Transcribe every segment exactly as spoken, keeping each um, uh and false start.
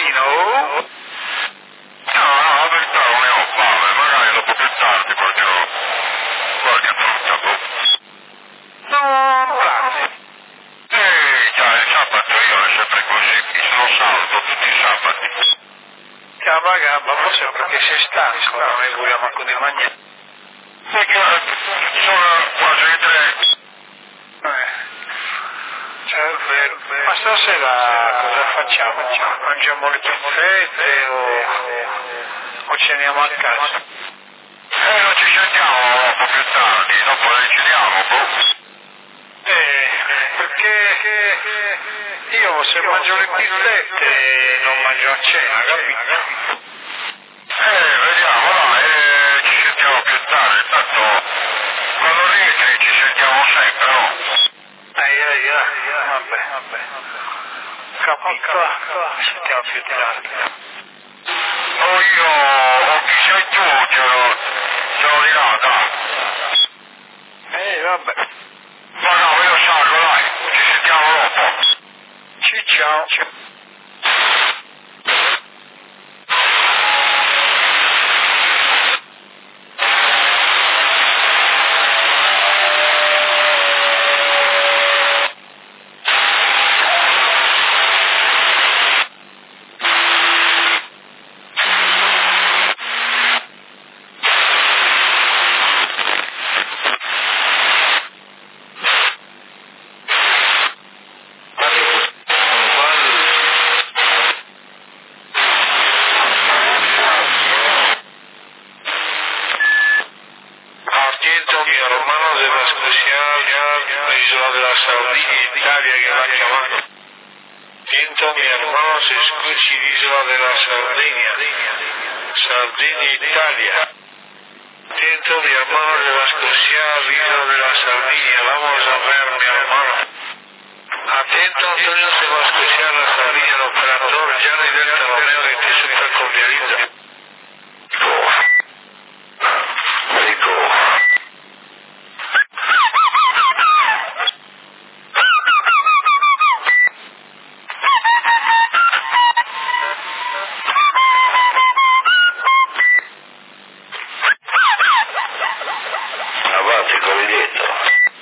mattino? No, no, per te non ne ho fame, magari dopo più tardi porterò qualche frutta, boh. No, grazie. Eh, già, il sabato io è sempre così, mi sono salvo tutti i sabati. Gabba, gabba, forse perché sei stanco, non hai voglia manco di mangiare. Perché sono quasi le tre. Eh, cioè, è vero, vero. Ma stasera cosa facciamo? Mangiamo le pizzette o, o ceniamo a casa? Eh, non ci sentiamo dopo più tardi, dopo le decidiamo, boh. Eh, perché io se mangio le pizzette non mangio a cena, capito? Eh, vediamo, dai, eh, ci sentiamo più tardi, tanto quando rientri ci sentiamo sempre, no? Ai ai ai, vabbè, vabbè. Capito? Ci sentiamo più tardi. Oh, io, oh, chi sei tu? Ce l'ho, ce l'ho di là, dai. Eh, vabbè. Ma no, io salgo, dai, ci sentiamo dopo. Ci ciao. Argento mi hermano della Scoziana, l'isola della Sardinia, Italia che l'ha chiamato. Argento mi hermano se escuchi l'isola della Sardinia, Sardinia, Italia. Argento mi hermano della Scoziana, l'isola della Sardinia, vamos a ver mi hermano. Atento Antonio de la Scoziana, Sardinia, l'operatore Gianni Delta Romeo che ti super convializza. Avanti, covidetto.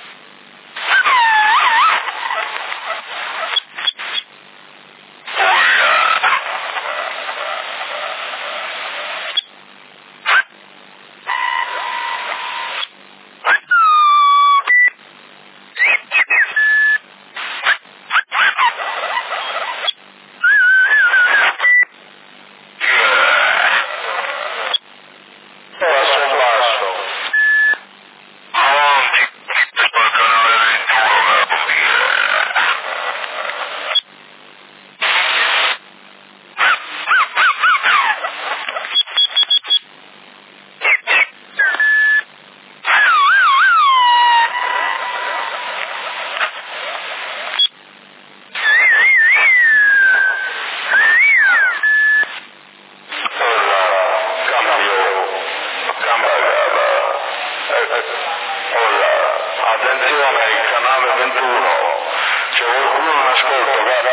Attenzione, il canale ventuno, c'è qualcuno in ascolto, guarda.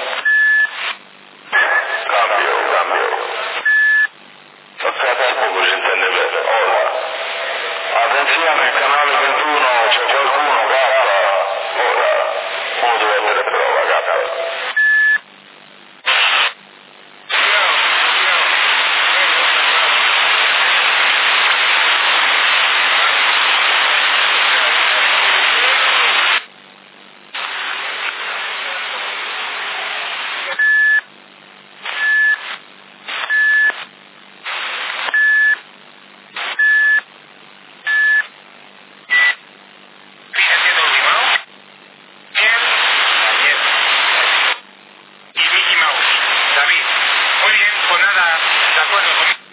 Cambio, cambio. Toccate poco si intende bene, ora. Attenzione, il canale ventuno, c'è qualcuno, guarda. Ora, uno deve avere prova, guarda. Muy bien, pues nada, de acuerdo.